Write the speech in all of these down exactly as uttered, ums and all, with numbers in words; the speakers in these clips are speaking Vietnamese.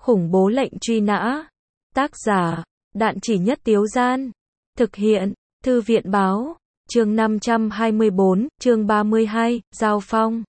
Khủng bố lệnh truy nã. Tác giả, Đạn Chỉ Nhất Tiếu Gian. Thực hiện, Thư viện báo. Chương năm trăm hai mươi bốn, chương ba mươi hai, Giao phong.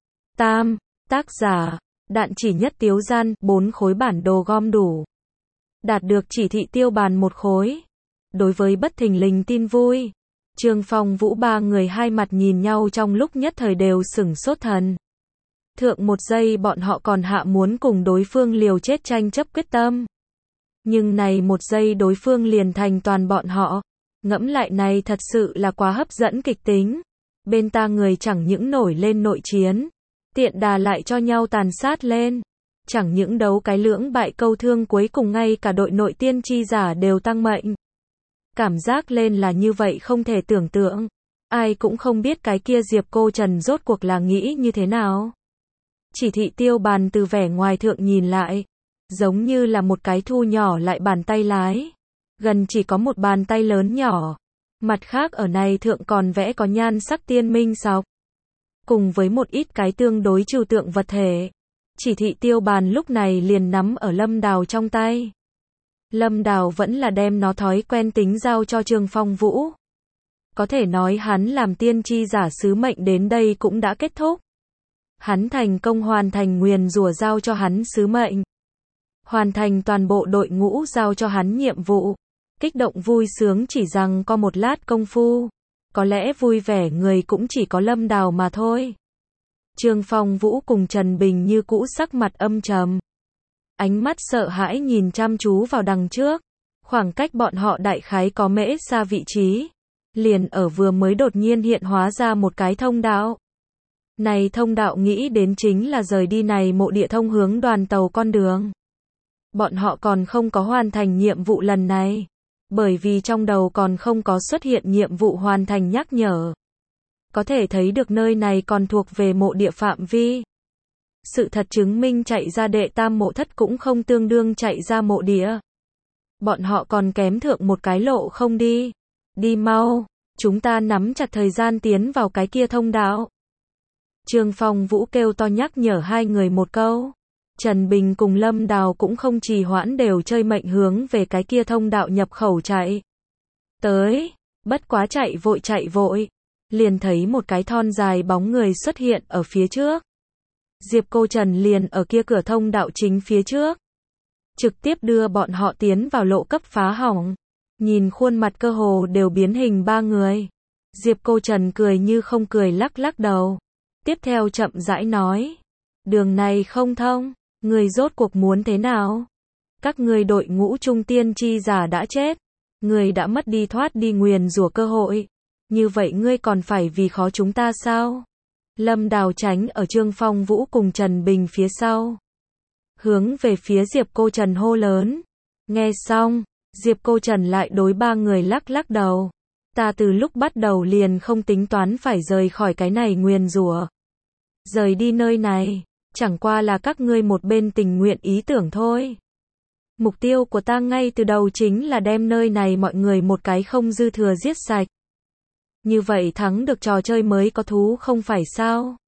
Tam, tác giả, Đạn Chỉ Nhất Tiếu Gian, bốn khối bản đồ gom đủ. Đạt được chỉ thị tiêu bàn một khối. Đối với bất thình lình tin vui, Trương Phong Vũ ba người hai mặt nhìn nhau trong lúc nhất thời đều sửng sốt thần. Thượng một giây bọn họ còn hạ muốn cùng đối phương liều chết tranh chấp quyết tâm. Nhưng này một giây đối phương liền thành toàn bọn họ. Ngẫm lại này thật sự là quá hấp dẫn kịch tính. Bên ta người chẳng những nổi lên nội chiến, tiện đà lại cho nhau tàn sát lên. Chẳng những đấu cái lưỡng bại câu thương, cuối cùng ngay cả đội nội tiên tri giả đều tăng mệnh. Cảm giác lên là như vậy không thể tưởng tượng. Ai cũng không biết cái kia Diệp Cô Trần rốt cuộc là nghĩ như thế nào. Chỉ thị tiêu bàn từ vẻ ngoài thượng nhìn lại, giống như là một cái thu nhỏ lại bàn tay lái. Gần chỉ có một bàn tay lớn nhỏ. Mặt khác ở này thượng còn vẽ có nhan sắc tiên minh sọc. Cùng với một ít cái tương đối trừu tượng vật thể. Chỉ thị tiêu bàn lúc này liền nắm ở Lâm Đào trong tay. Lâm Đào vẫn là đem nó thói quen tính giao cho Trương Phong Vũ. Có thể nói hắn làm tiên tri giả sứ mệnh đến đây cũng đã kết thúc. Hắn thành công hoàn thành nguyền rủa giao cho hắn sứ mệnh. Hoàn thành toàn bộ đội ngũ giao cho hắn nhiệm vụ. Kích động vui sướng chỉ rằng có một lát công phu. Có lẽ vui vẻ người cũng chỉ có Lâm Đào mà thôi. Trương Phong Vũ cùng Trần Bình như cũ sắc mặt âm trầm. Ánh mắt sợ hãi nhìn chăm chú vào đằng trước. Khoảng cách bọn họ đại khái có mễ xa vị trí. Liền ở vừa mới đột nhiên hiện hóa ra một cái thông đạo. Này thông đạo nghĩ đến chính là rời đi này mộ địa thông hướng đoàn tàu con đường. Bọn họ còn không có hoàn thành nhiệm vụ lần này. Bởi vì trong đầu còn không có xuất hiện nhiệm vụ hoàn thành nhắc nhở. Có thể thấy được nơi này còn thuộc về mộ địa phạm vi. Sự thật chứng minh chạy ra đệ tam mộ thất cũng không tương đương chạy ra mộ địa. Bọn họ còn kém thượng một cái lộ không đi. Đi mau, chúng ta nắm chặt thời gian tiến vào cái kia thông đạo. Trương Phong Vũ kêu to nhắc nhở hai người một câu. Trần Bình cùng Lâm Đào cũng không trì hoãn đều chơi mệnh hướng về cái kia thông đạo nhập khẩu chạy. Tới, bất quá chạy vội chạy vội. Liền thấy một cái thon dài bóng người xuất hiện ở phía trước. Diệp Cô Trần liền ở kia cửa thông đạo chính phía trước. Trực tiếp đưa bọn họ tiến vào lộ cấp phá hỏng. Nhìn khuôn mặt cơ hồ đều biến hình ba người. Diệp Cô Trần cười như không cười lắc lắc đầu. Tiếp theo chậm rãi nói. Đường này không thông, người rốt cuộc muốn thế nào? Các người đội ngũ trung tiên tri giả đã chết. Người đã mất đi thoát đi nguyền rủa cơ hội. Như vậy ngươi còn phải vì khó chúng ta sao? Lâm Đào tránh ở Trương Phong Vũ cùng Trần Bình phía sau. Hướng về phía Diệp Cô Trần hô lớn. Nghe xong, Diệp Cô Trần lại đối ba người lắc lắc đầu. Ta từ lúc bắt đầu liền không tính toán phải rời khỏi cái này nguyền rủa. Rời đi nơi này, chẳng qua là các ngươi một bên tình nguyện ý tưởng thôi. Mục tiêu của ta ngay từ đầu chính là đem nơi này mọi người một cái không dư thừa giết sạch. Như vậy thắng được trò chơi mới có thú không phải sao?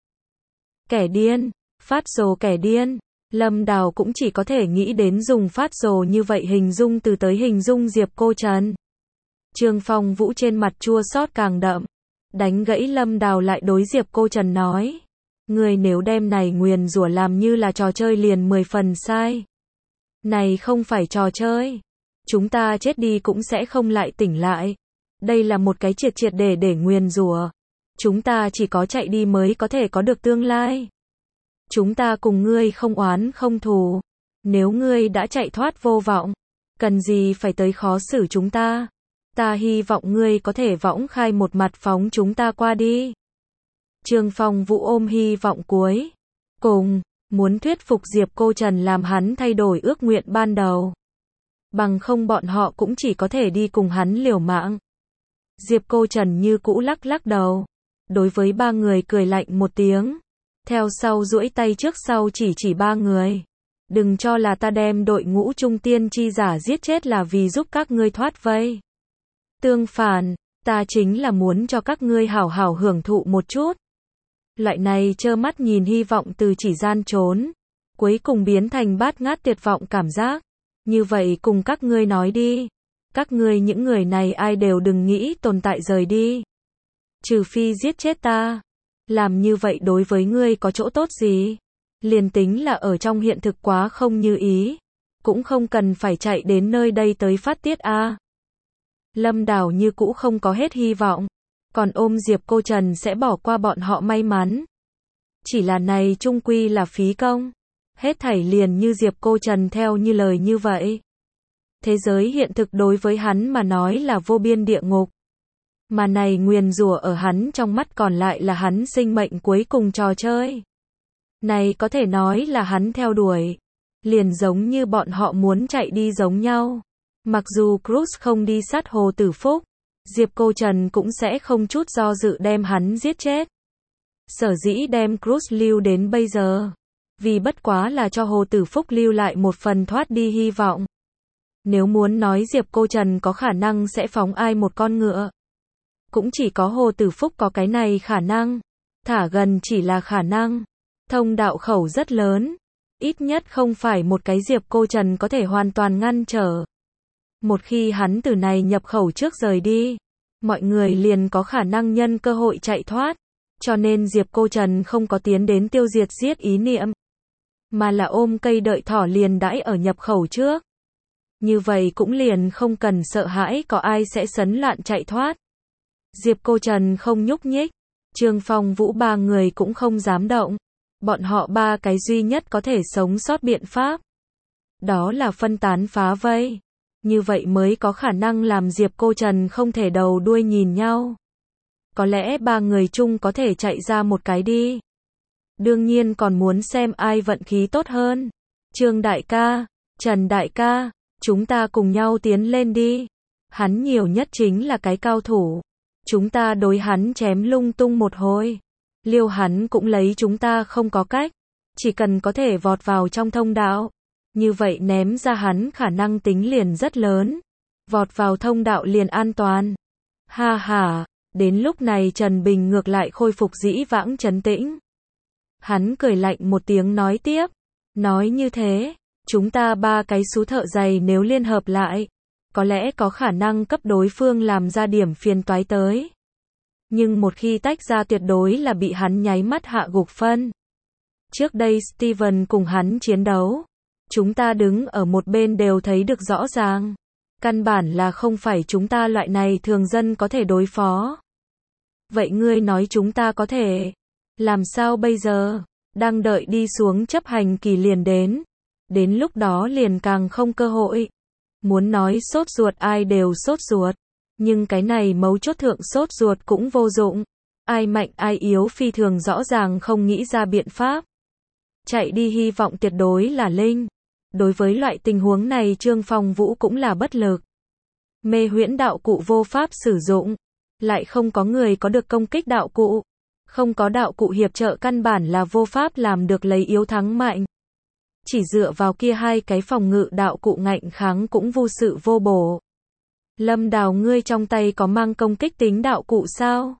Kẻ điên, phát rồ kẻ điên. Lâm Đào cũng chỉ có thể nghĩ đến dùng phát rồ như vậy hình dung từ tới hình dung Diệp Cô Trần. Trương Phong Vũ trên mặt chua xót càng đậm. Đánh gãy Lâm Đào lại đối Diệp Cô Trần nói. Người nếu đem này nguyền rủa làm như là trò chơi liền mười phần sai. Này không phải trò chơi. Chúng ta chết đi cũng sẽ không lại tỉnh lại. Đây là một cái triệt triệt để để nguyền rủa. Chúng ta chỉ có chạy đi mới có thể có được tương lai. Chúng ta cùng ngươi không oán không thù. Nếu ngươi đã chạy thoát vô vọng, cần gì phải tới khó xử chúng ta. Ta hy vọng ngươi có thể võng khai một mặt phóng chúng ta qua đi. Trương Phong Vũ ôm hy vọng cuối cùng, muốn thuyết phục Diệp Cô Trần làm hắn thay đổi ước nguyện ban đầu. Bằng không bọn họ cũng chỉ có thể đi cùng hắn liều mạng. Diệp Cô Trần như cũ lắc lắc đầu. Đối với ba người cười lạnh một tiếng. Theo sau duỗi tay trước sau chỉ chỉ ba người. Đừng cho là ta đem đội ngũ trung tiên tri giả giết chết là vì giúp các ngươi thoát vây. Tương phản, ta chính là muốn cho các ngươi hảo hảo hưởng thụ một chút. Loại này trơ mắt nhìn hy vọng từ chỉ gian trốn. cuối cùng biến thành bát ngát tuyệt vọng cảm giác. Như vậy cùng các ngươi nói đi. Các ngươi những người này ai đều đừng nghĩ tồn tại rời đi. Trừ phi giết chết ta. Làm như vậy đối với ngươi có chỗ tốt gì? Liền tính là ở trong hiện thực quá không như ý. Cũng không cần phải chạy đến nơi đây tới phát tiết a. À. Lâm Đào như cũ không có hết hy vọng. Còn ôm Diệp Cô Trần sẽ bỏ qua bọn họ may mắn. Chỉ là này chung quy là phí công. Hết thảy liền như Diệp Cô Trần theo như lời như vậy. Thế giới hiện thực đối với hắn mà nói là vô biên địa ngục. Mà này nguyền rủa ở hắn trong mắt còn lại là hắn sinh mệnh cuối cùng trò chơi. Này có thể nói là hắn theo đuổi. Liền giống như bọn họ muốn chạy đi giống nhau. Mặc dù Cruz không đi sát Hồ Tử Phúc, Diệp Cô Trần cũng sẽ không chút do dự đem hắn giết chết. Sở dĩ đem Cruz lưu đến bây giờ. Vì bất quá là cho Hồ Tử Phúc lưu lại một phần thoát đi hy vọng. Nếu muốn nói Diệp Cô Trần có khả năng sẽ phóng ai một con ngựa. Cũng chỉ có Hồ Tử Phúc có cái này khả năng. Thả gần chỉ là khả năng. Thông đạo khẩu rất lớn. Ít nhất không phải một cái Diệp Cô Trần có thể hoàn toàn ngăn trở. Một khi hắn từ này nhập khẩu trước rời đi, mọi người liền có khả năng nhân cơ hội chạy thoát. Cho nên Diệp Cô Trần không có tiến đến tiêu diệt giết ý niệm. Mà là ôm cây đợi thỏ liền đãi ở nhập khẩu trước. Như vậy cũng liền không cần sợ hãi có ai sẽ sấn loạn chạy thoát. Diệp Cô Trần không nhúc nhích. Trương Phong Vũ ba người cũng không dám động. Bọn họ ba cái duy nhất có thể sống sót biện pháp. Đó là phân tán phá vây. Như vậy mới có khả năng làm Diệp Cô Trần không thể đầu đuôi nhìn nhau. Có lẽ ba người chung có thể chạy ra một cái đi. Đương nhiên còn muốn xem ai vận khí tốt hơn. Trương đại ca, Trần đại ca, chúng ta cùng nhau tiến lên đi. Hắn nhiều nhất chính là cái cao thủ. Chúng ta đối hắn chém lung tung một hồi. Liêu hắn cũng lấy chúng ta không có cách. Chỉ cần có thể vọt vào trong thông đạo. Như vậy ném ra hắn khả năng tính liền rất lớn. Vọt vào thông đạo liền an toàn. Ha ha, đến lúc này Trần Bình ngược lại khôi phục dĩ vãng trấn tĩnh. Hắn cười lạnh một tiếng nói tiếp. Nói như thế, chúng ta ba cái sú thợ giày nếu liên hợp lại, có lẽ có khả năng cấp đối phương làm ra điểm phiền toái tới. Nhưng một khi tách ra tuyệt đối là bị hắn nháy mắt hạ gục phân. Trước đây Steven cùng hắn chiến đấu. Chúng ta đứng ở một bên đều thấy được rõ ràng. Căn bản là không phải chúng ta loại này thường dân có thể đối phó. Vậy ngươi nói chúng ta có thể làm sao bây giờ? Đang đợi đi xuống chấp hành kỳ liền đến. Đến lúc đó liền càng không cơ hội. Muốn nói sốt ruột ai đều sốt ruột. Nhưng cái này mấu chốt thượng sốt ruột cũng vô dụng. Ai mạnh ai yếu phi thường rõ ràng không nghĩ ra biện pháp. Chạy đi hy vọng tuyệt đối là linh. Đối với loại tình huống này Trương Phong Vũ cũng là bất lực. Mê huyễn đạo cụ vô pháp sử dụng. Lại không có người có được công kích đạo cụ. Không có đạo cụ hiệp trợ căn bản là vô pháp làm được lấy yếu thắng mạnh. Chỉ dựa vào kia hai cái phòng ngự đạo cụ ngạnh kháng cũng vô sự vô bổ. Lâm Đào ngươi trong tay có mang công kích tính đạo cụ sao?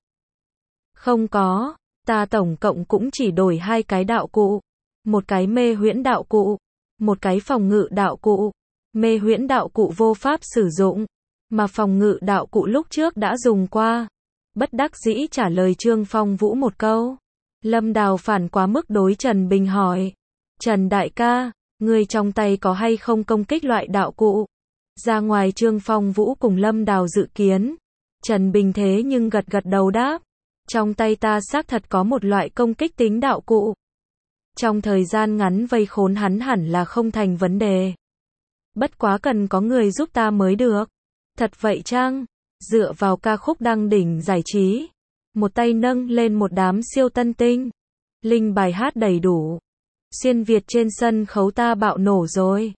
Không có, ta tổng cộng cũng chỉ đổi hai cái đạo cụ. Một cái mê huyễn đạo cụ. Một cái phòng ngự đạo cụ. Mê huyễn đạo cụ vô pháp sử dụng. Mà phòng ngự đạo cụ lúc trước đã dùng qua. Bất đắc dĩ trả lời Trương Phong Vũ một câu. Lâm Đào phản quá mức đối Trần Bình hỏi. Trần đại ca, ngươi trong tay có hay không công kích loại đạo cụ? Ra ngoài Trương Phong Vũ cùng Lâm Đào dự kiến. Trần Bình thế nhưng gật gật đầu đáp. Trong tay ta xác thật có một loại công kích tính đạo cụ. Trong thời gian ngắn vây khốn hắn hẳn là không thành vấn đề. Bất quá cần có người giúp ta mới được. Thật vậy chăng? Dựa vào ca khúc đăng đỉnh giải trí. Một tay nâng lên một đám siêu tân tinh. Linh bài hát đầy đủ. Xuyên Việt trên sân khấu ta bạo nổ rồi.